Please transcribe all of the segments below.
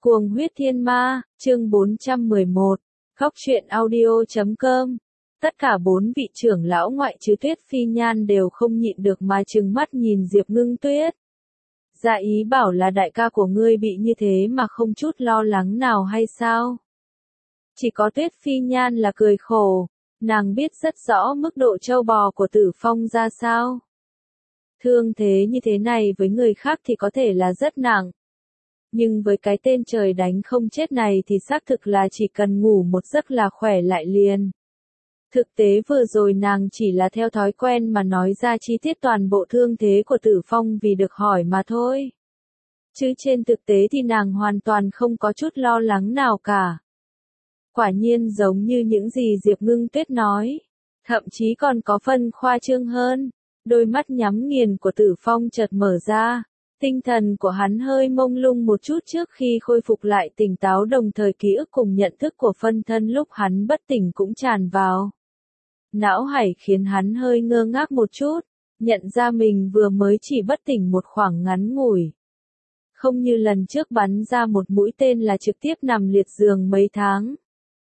Cuồng huyết thiên ma, chương 411, Góc truyện audio.com. Tất cả 4 vị trưởng lão ngoại trừ Tuyết Phi Nhan đều không nhịn được mà trừng mắt nhìn Diệp Ngưng Tuyết. Dạ ý bảo là đại ca của ngươi bị như thế mà không chút lo lắng nào hay sao? Chỉ có Tuyết Phi Nhan là cười khổ, nàng biết rất rõ mức độ trâu bò của Tử Phong ra sao. Thương thế như thế này với người khác thì có thể là rất nặng. Nhưng với cái tên trời đánh không chết này thì xác thực là chỉ cần ngủ một giấc là khỏe lại liền. Thực tế vừa rồi nàng chỉ là theo thói quen mà nói ra chi tiết toàn bộ thương thế của Tử Phong vì được hỏi mà thôi. Chứ trên thực tế thì nàng hoàn toàn không có chút lo lắng nào cả. Quả nhiên giống như những gì Diệp Ngưng Tuyết nói, thậm chí còn có phần khoa trương hơn. Đôi mắt nhắm nghiền của Tử Phong chợt mở ra. Tinh thần của hắn hơi mông lung một chút trước khi khôi phục lại tỉnh táo, đồng thời ký ức cùng nhận thức của phân thân lúc hắn bất tỉnh cũng tràn vào. Não hải khiến hắn hơi ngơ ngác một chút, nhận ra mình vừa mới chỉ bất tỉnh một khoảng ngắn ngủi. Không như lần trước bắn ra một mũi tên là trực tiếp nằm liệt giường mấy tháng.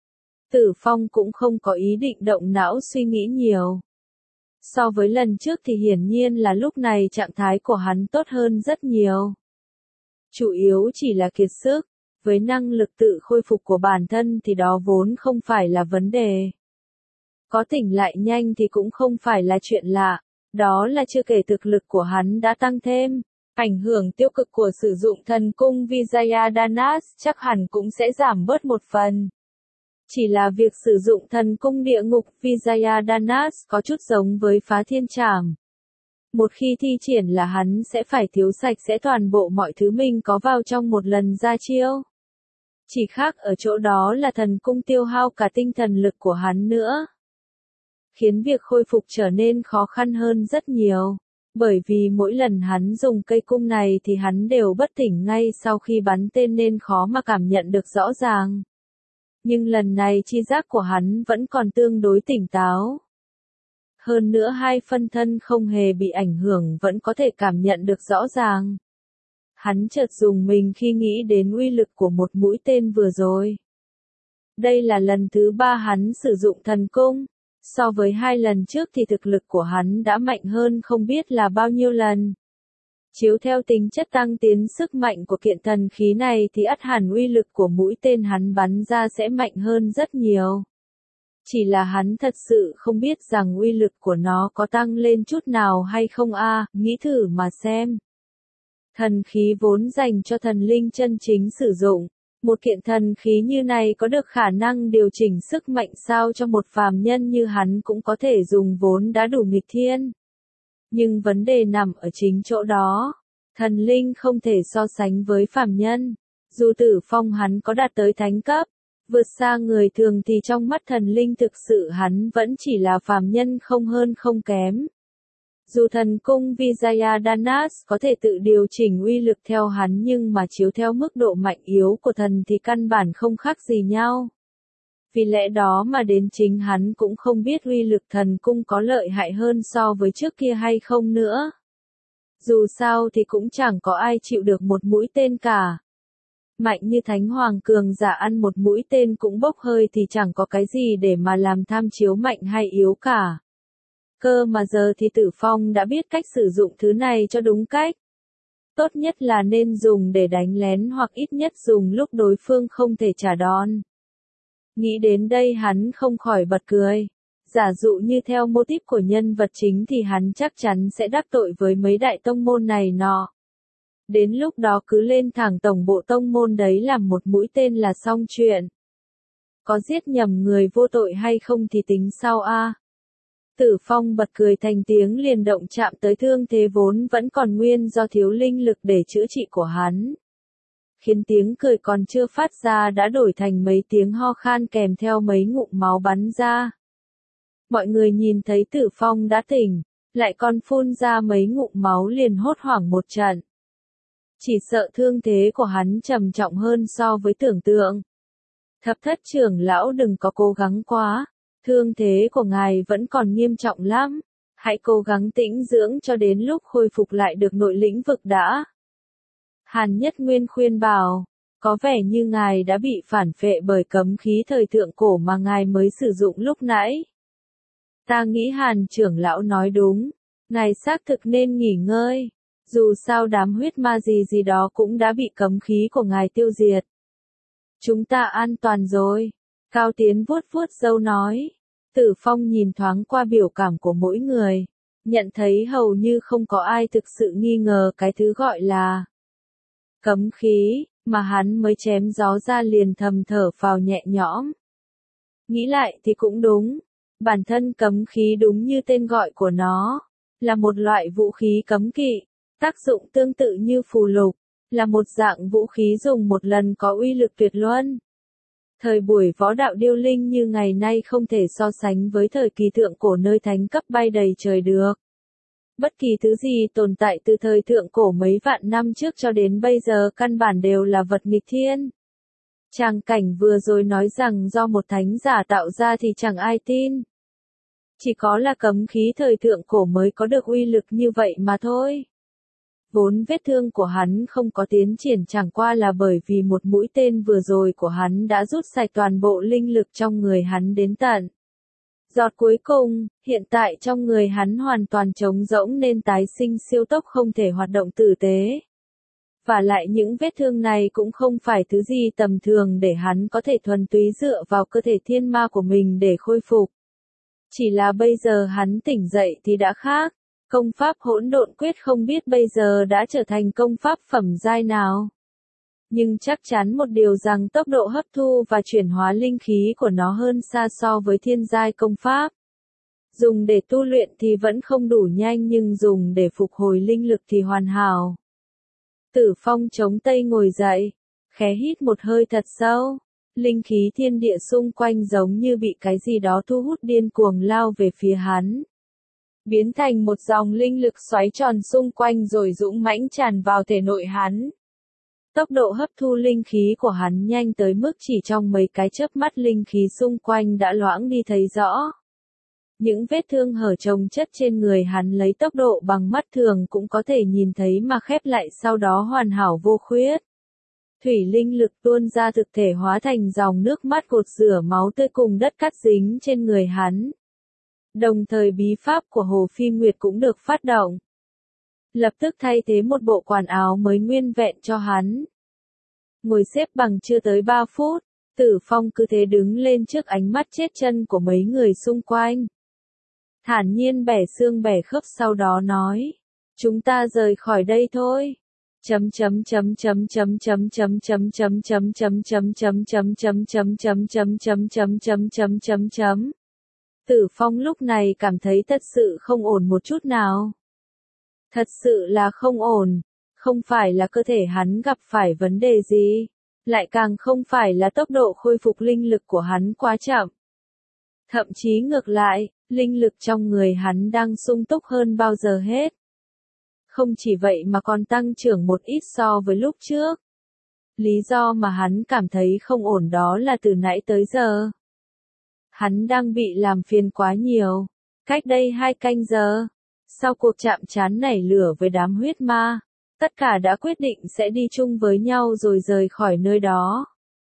Tử Phong cũng không có ý định động não suy nghĩ nhiều. So với lần trước thì hiển nhiên là lúc này trạng thái của hắn tốt hơn rất nhiều. Chủ yếu chỉ là kiệt sức, với năng lực tự khôi phục của bản thân thì đó vốn không phải là vấn đề. Có tỉnh lại nhanh thì cũng không phải là chuyện lạ, đó là chưa kể thực lực của hắn đã tăng thêm. Ảnh hưởng tiêu cực của sử dụng thần cung Vijayadanas chắc hẳn cũng sẽ giảm bớt một phần. Chỉ là việc sử dụng thần cung địa ngục Vijayadanas có chút giống với phá thiên trảm. Một khi thi triển là hắn sẽ phải thiếu sạch sẽ toàn bộ mọi thứ mình có vào trong một lần ra chiêu. Chỉ khác ở chỗ đó là thần cung tiêu hao cả tinh thần lực của hắn nữa. Khiến việc khôi phục trở nên khó khăn hơn rất nhiều. Bởi vì mỗi lần hắn dùng cây cung này thì hắn đều bất tỉnh ngay sau khi bắn tên nên khó mà cảm nhận được rõ ràng. Nhưng lần này chi giác của hắn vẫn còn tương đối tỉnh táo. Hơn nữa hai phân thân không hề bị ảnh hưởng vẫn có thể cảm nhận được rõ ràng. Hắn chợt dùng mình khi nghĩ đến uy lực của một mũi tên vừa rồi. Đây là lần thứ 3 hắn sử dụng thần cung. So với 2 lần trước thì thực lực của hắn đã mạnh hơn không biết là bao nhiêu lần. Chiếu theo tính chất tăng tiến sức mạnh của kiện thần khí này thì ắt hẳn uy lực của mũi tên hắn bắn ra sẽ mạnh hơn rất nhiều. Chỉ là hắn thật sự không biết rằng uy lực của nó có tăng lên chút nào hay không nghĩ thử mà xem. Thần khí vốn dành cho thần linh chân chính sử dụng. Một kiện thần khí như này có được khả năng điều chỉnh sức mạnh sao cho một phàm nhân như hắn cũng có thể dùng vốn đã đủ nghịch thiên. Nhưng vấn đề nằm ở chính chỗ đó. Thần linh không thể so sánh với phàm nhân. Dù Tử Phong hắn có đạt tới thánh cấp, vượt xa người thường thì trong mắt thần linh thực sự hắn vẫn chỉ là phàm nhân không hơn không kém. Dù thần cung Vijayadanas có thể tự điều chỉnh uy lực theo hắn nhưng mà chiếu theo mức độ mạnh yếu của thần thì căn bản không khác gì nhau. Vì lẽ đó mà đến chính hắn cũng không biết uy lực thần cung có lợi hại hơn so với trước kia hay không nữa. Dù sao thì cũng chẳng có ai chịu được một mũi tên cả. Mạnh như Thánh Hoàng cường giả ăn một mũi tên cũng bốc hơi thì chẳng có cái gì để mà làm tham chiếu mạnh hay yếu cả. Cơ mà giờ thì Tử Phong đã biết cách sử dụng thứ này cho đúng cách. Tốt nhất là nên dùng để đánh lén hoặc ít nhất dùng lúc đối phương không thể trả đòn. Nghĩ đến đây hắn không khỏi bật cười. Giả dụ như theo mô típ của nhân vật chính thì hắn chắc chắn sẽ đắc tội với mấy đại tông môn này nọ. Đến lúc đó cứ lên thẳng tổng bộ tông môn đấy làm một mũi tên là xong chuyện. Có giết nhầm người vô tội hay không thì tính sau Tử Phong bật cười thành tiếng liền động chạm tới thương thế vốn vẫn còn nguyên do thiếu linh lực để chữa trị của hắn. Khiến tiếng cười còn chưa phát ra đã đổi thành mấy tiếng ho khan kèm theo mấy ngụm máu bắn ra. Mọi người nhìn thấy Tử Phong đã tỉnh, lại còn phun ra mấy ngụm máu liền hốt hoảng một trận. Chỉ sợ thương thế của hắn trầm trọng hơn so với tưởng tượng. Thập Thất trưởng lão đừng có cố gắng quá. Thương thế của ngài vẫn còn nghiêm trọng lắm. Hãy cố gắng tĩnh dưỡng cho đến lúc khôi phục lại được nội lĩnh vực đã. Hàn Nhất Nguyên khuyên bảo. Có vẻ như ngài đã bị phản phệ bởi cấm khí thời thượng cổ mà ngài mới sử dụng lúc nãy. Ta nghĩ Hàn trưởng lão nói đúng, ngài xác thực nên nghỉ ngơi. Dù sao đám huyết ma gì đó cũng đã bị cấm khí của ngài tiêu diệt. Chúng ta an toàn rồi. Cao Tiến vuốt vuốt râu nói. Tử Phong nhìn thoáng qua biểu cảm của mỗi người. Nhận thấy hầu như không có ai thực sự nghi ngờ cái thứ gọi là cấm khí, mà hắn mới chém gió ra liền thầm thở phào nhẹ nhõm. Nghĩ lại thì cũng đúng. Bản thân cấm khí đúng như tên gọi của nó. Là một loại vũ khí cấm kỵ. Tác dụng tương tự như phù lục, là một dạng vũ khí dùng một lần có uy lực tuyệt luân. Thời buổi võ đạo điêu linh như ngày nay không thể so sánh với thời kỳ thượng cổ nơi thánh cấp bay đầy trời được. Bất kỳ thứ gì tồn tại từ thời thượng cổ mấy vạn năm trước cho đến bây giờ căn bản đều là vật nghịch thiên. Tràng cảnh vừa rồi nói rằng do một thánh giả tạo ra thì chẳng ai tin. Chỉ có là cấm khí thời thượng cổ mới có được uy lực như vậy mà thôi. Vốn vết thương của hắn không có tiến triển chẳng qua là bởi vì một mũi tên vừa rồi của hắn đã rút sạch toàn bộ linh lực trong người hắn đến tận giọt cuối cùng, hiện tại trong người hắn hoàn toàn trống rỗng nên tái sinh siêu tốc không thể hoạt động tử tế. Và lại những vết thương này cũng không phải thứ gì tầm thường để hắn có thể thuần túy dựa vào cơ thể thiên ma của mình để khôi phục. Chỉ là bây giờ hắn tỉnh dậy thì đã khác. Công pháp hỗn độn quyết không biết bây giờ đã trở thành công pháp phẩm giai nào. Nhưng chắc chắn một điều rằng tốc độ hấp thu và chuyển hóa linh khí của nó hơn xa so với thiên giai công pháp. Dùng để tu luyện thì vẫn không đủ nhanh nhưng dùng để phục hồi linh lực thì hoàn hảo. Tử Phong chống tay ngồi dậy, khẽ hít một hơi thật sâu. Linh khí thiên địa xung quanh giống như bị cái gì đó thu hút điên cuồng lao về phía hắn. Biến thành một dòng linh lực xoáy tròn xung quanh rồi dũng mãnh tràn vào thể nội hắn. Tốc độ hấp thu linh khí của hắn nhanh tới mức chỉ trong mấy cái chớp mắt linh khí xung quanh đã loãng đi thấy rõ. Những vết thương hở chồng chất trên người hắn lấy tốc độ bằng mắt thường cũng có thể nhìn thấy mà khép lại sau đó hoàn hảo vô khuyết. Thủy linh lực tuôn ra thực thể hóa thành dòng nước mắt cột rửa máu tươi cùng đất cát dính trên người hắn. Đồng thời bí pháp của Hồ Phi Nguyệt cũng được phát động. Lập tức thay thế một bộ quần áo mới nguyên vẹn cho hắn. Ngồi xếp bằng chưa tới 3 phút, Tử Phong cứ thế đứng lên trước ánh mắt chết chân của mấy người xung quanh. Thản nhiên bẻ xương bẻ khớp sau đó nói, chúng ta rời khỏi đây thôi. Tử Phong lúc này cảm thấy thật sự không ổn một chút nào. Thật sự là không ổn, không phải là cơ thể hắn gặp phải vấn đề gì, lại càng không phải là tốc độ khôi phục linh lực của hắn quá chậm. Thậm chí ngược lại, linh lực trong người hắn đang sung túc hơn bao giờ hết. Không chỉ vậy mà còn tăng trưởng một ít so với lúc trước. Lý do mà hắn cảm thấy không ổn đó là từ nãy tới giờ hắn đang bị làm phiền quá nhiều. Cách đây 2 canh giờ, sau cuộc chạm trán nảy lửa với đám huyết ma, tất cả đã quyết định sẽ đi chung với nhau rồi rời khỏi nơi đó.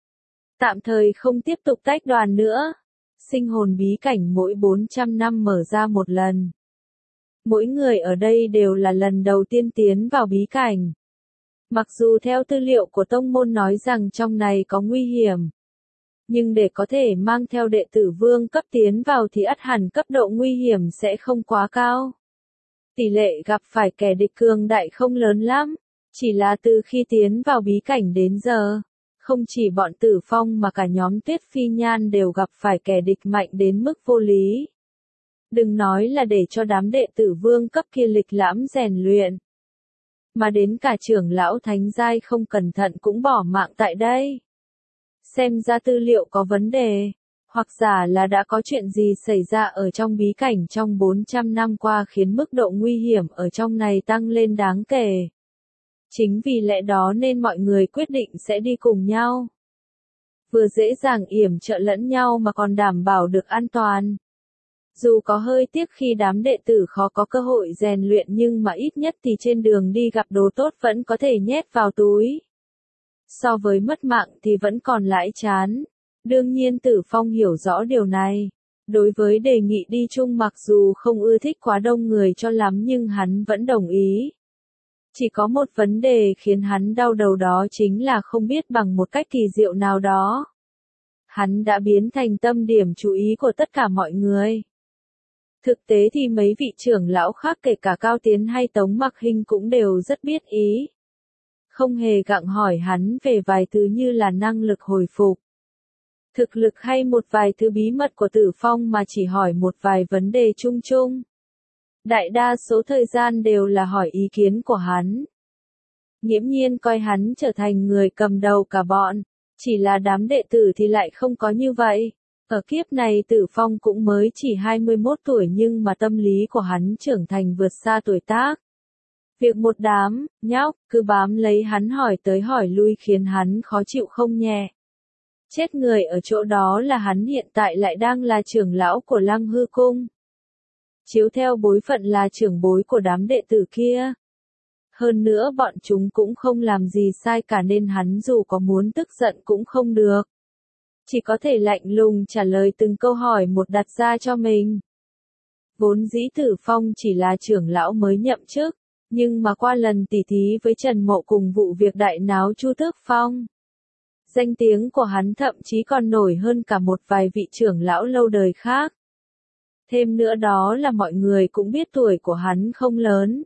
Tạm thời không tiếp tục tách đoàn nữa. Sinh hồn bí cảnh mỗi 400 năm mở ra một lần. Mỗi người ở đây đều là lần đầu tiên tiến vào bí cảnh. Mặc dù theo tư liệu của tông môn nói rằng trong này có nguy hiểm, nhưng để có thể mang theo đệ tử vương cấp tiến vào thì ắt hẳn cấp độ nguy hiểm sẽ không quá cao. Tỷ lệ gặp phải kẻ địch cường đại không lớn lắm, chỉ là từ khi tiến vào bí cảnh đến giờ, không chỉ bọn Tử Phong mà cả nhóm Tuyết Phi Nhan đều gặp phải kẻ địch mạnh đến mức vô lý. Đừng nói là để cho đám đệ tử vương cấp kia lịch lãm rèn luyện, mà đến cả trưởng lão thánh giai không cẩn thận cũng bỏ mạng tại đây. Xem ra tư liệu có vấn đề, hoặc giả là đã có chuyện gì xảy ra ở trong bí cảnh trong 400 năm qua khiến mức độ nguy hiểm ở trong này tăng lên đáng kể. Chính vì lẽ đó nên mọi người quyết định sẽ đi cùng nhau. Vừa dễ dàng yểm trợ lẫn nhau mà còn đảm bảo được an toàn. Dù có hơi tiếc khi đám đệ tử khó có cơ hội rèn luyện nhưng mà ít nhất thì trên đường đi gặp đồ tốt vẫn có thể nhét vào túi. So với mất mạng thì vẫn còn lãi chán. Đương nhiên Tử Phong hiểu rõ điều này. Đối với đề nghị đi chung mặc dù không ưa thích quá đông người cho lắm nhưng hắn vẫn đồng ý. Chỉ có một vấn đề khiến hắn đau đầu đó chính là không biết bằng một cách kỳ diệu nào đó. Hắn đã biến thành tâm điểm chú ý của tất cả mọi người. Thực tế thì mấy vị trưởng lão khác kể cả Cao Tiến hay Tống Mặc Hinh cũng đều rất biết ý. Không hề gặng hỏi hắn về vài thứ như là năng lực hồi phục, thực lực hay một vài thứ bí mật của Tử Phong mà chỉ hỏi một vài vấn đề chung chung. Đại đa số thời gian đều là hỏi ý kiến của hắn. Nghiễm Nhiên coi hắn trở thành người cầm đầu cả bọn, chỉ là đám đệ tử thì lại không có như vậy. Ở kiếp này Tử Phong cũng mới chỉ 21 tuổi nhưng mà tâm lý của hắn trưởng thành vượt xa tuổi tác. Việc một đám nhóc cứ bám lấy hắn hỏi tới hỏi lui khiến hắn khó chịu không nhẹ. Chết người ở chỗ đó là hắn hiện tại lại đang là trưởng lão của Lăng Hư Cung. Chiếu theo bối phận là trưởng bối của đám đệ tử kia. Hơn nữa bọn chúng cũng không làm gì sai cả nên hắn dù có muốn tức giận cũng không được. Chỉ có thể lạnh lùng trả lời từng câu hỏi một đặt ra cho mình. Vốn dĩ Tử Phong chỉ là trưởng lão mới nhậm chức, nhưng mà qua lần tỉ thí với Trần Mộ cùng vụ việc đại náo Chu Tước Phong, danh tiếng của hắn thậm chí còn nổi hơn cả một vài vị trưởng lão lâu đời khác. Thêm nữa đó là mọi người cũng biết tuổi của hắn không lớn.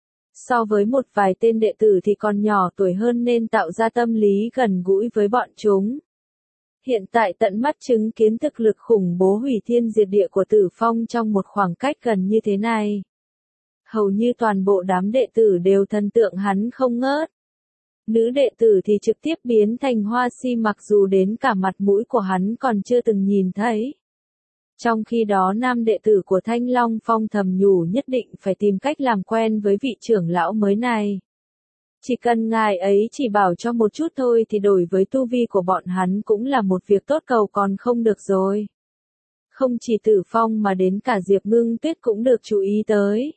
So với một vài tên đệ tử thì còn nhỏ tuổi hơn nên tạo ra tâm lý gần gũi với bọn chúng. Hiện tại tận mắt chứng kiến thực lực khủng bố hủy thiên diệt địa của Tử Phong trong một khoảng cách gần như thế này. Hầu như toàn bộ đám đệ tử đều thần tượng hắn không ngớt. Nữ đệ tử thì trực tiếp biến thành hoa si mặc dù đến cả mặt mũi của hắn còn chưa từng nhìn thấy. Trong khi đó nam đệ tử của Thanh Long Phong thầm nhủ nhất định phải tìm cách làm quen với vị trưởng lão mới này. Chỉ cần ngài ấy chỉ bảo cho một chút thôi thì đổi với tu vi của bọn hắn cũng là một việc tốt cầu còn không được rồi. Không chỉ Tử Phong mà đến cả Diệp Ngưng Tuyết cũng được chú ý tới.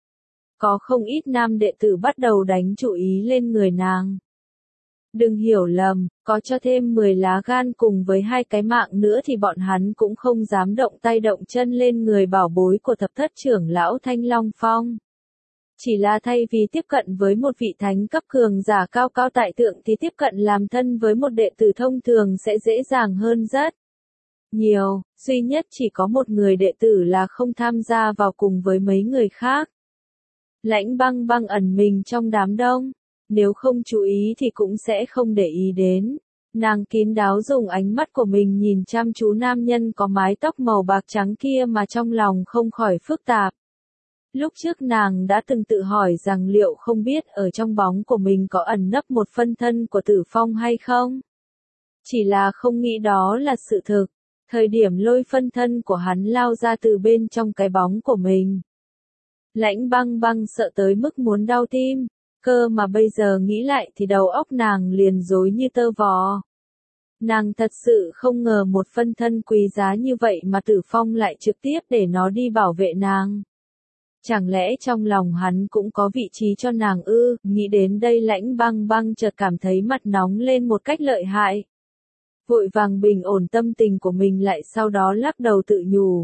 Có không ít nam đệ tử bắt đầu đánh chú ý lên người nàng. Đừng hiểu lầm, có cho thêm 10 lá gan cùng với 2 cái mạng nữa thì bọn hắn cũng không dám động tay động chân lên người bảo bối của thập thất trưởng lão Thanh Long Phong. Chỉ là thay vì tiếp cận với một vị thánh cấp cường giả cao cao tại thượng thì tiếp cận làm thân với một đệ tử thông thường sẽ dễ dàng hơn rất nhiều, duy nhất chỉ có một người đệ tử là không tham gia vào cùng với mấy người khác. Lãnh Băng Băng ẩn mình trong đám đông, nếu không chú ý thì cũng sẽ không để ý đến. Nàng kín đáo dùng ánh mắt của mình nhìn chăm chú nam nhân có mái tóc màu bạc trắng kia mà trong lòng không khỏi phức tạp. Lúc trước nàng đã từng tự hỏi rằng liệu không biết ở trong bóng của mình có ẩn nấp một phân thân của Tử Phong hay không? Chỉ là không nghĩ đó là sự thực. Thời điểm lôi phân thân của hắn lao ra từ bên trong cái bóng của mình. Lãnh Băng Băng sợ tới mức muốn đau tim, cơ mà bây giờ nghĩ lại thì đầu óc nàng liền rối như tơ vò. Nàng thật sự không ngờ một phân thân quý giá như vậy mà Tử Phong lại trực tiếp để nó đi bảo vệ nàng. Chẳng lẽ trong lòng hắn cũng có vị trí cho nàng ư? Nghĩ đến đây Lãnh Băng Băng chợt cảm thấy mặt nóng lên một cách lợi hại. Vội vàng bình ổn tâm tình của mình lại sau đó lắc đầu tự nhủ.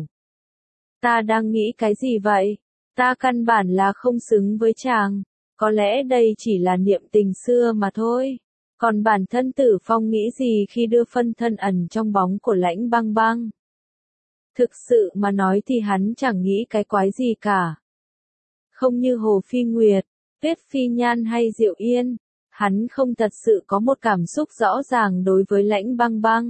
Ta đang nghĩ cái gì vậy? Ta căn bản là không xứng với chàng. Có lẽ đây chỉ là niệm tình xưa mà thôi. Còn bản thân Tử Phong nghĩ gì khi đưa phân thân ẩn trong bóng của Lãnh Băng Băng? Thực sự mà nói thì hắn chẳng nghĩ cái quái gì cả. Không như Hồ Phi Nguyệt, Tuyết Phi Nhan hay Diệu Yên, hắn không thật sự có một cảm xúc rõ ràng đối với Lãnh Băng Băng.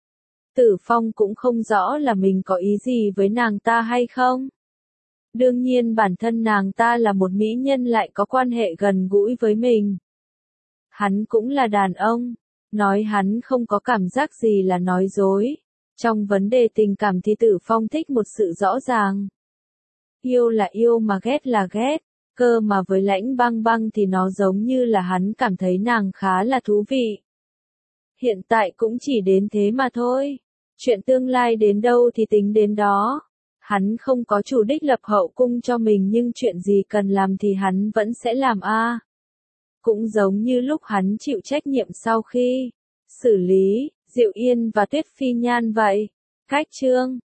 Tử Phong cũng không rõ là mình có ý gì với nàng ta hay không. Đương nhiên bản thân nàng ta là một mỹ nhân lại có quan hệ gần gũi với mình. Hắn cũng là đàn ông, nói hắn không có cảm giác gì là nói dối. Trong vấn đề tình cảm thì Tử Phong thích một sự rõ ràng. Yêu là yêu mà ghét là ghét, cơ mà với Lãnh Băng Băng thì nó giống như là hắn cảm thấy nàng khá là thú vị. Hiện tại cũng chỉ đến thế mà thôi, chuyện tương lai đến đâu thì tính đến đó. Hắn không có chủ đích lập hậu cung cho mình nhưng chuyện gì cần làm thì hắn vẫn sẽ làm a. cũng giống như lúc hắn chịu trách nhiệm sau khi xử lý Diệu Yên và Tuyết Phi Nhan vậy. Cách chương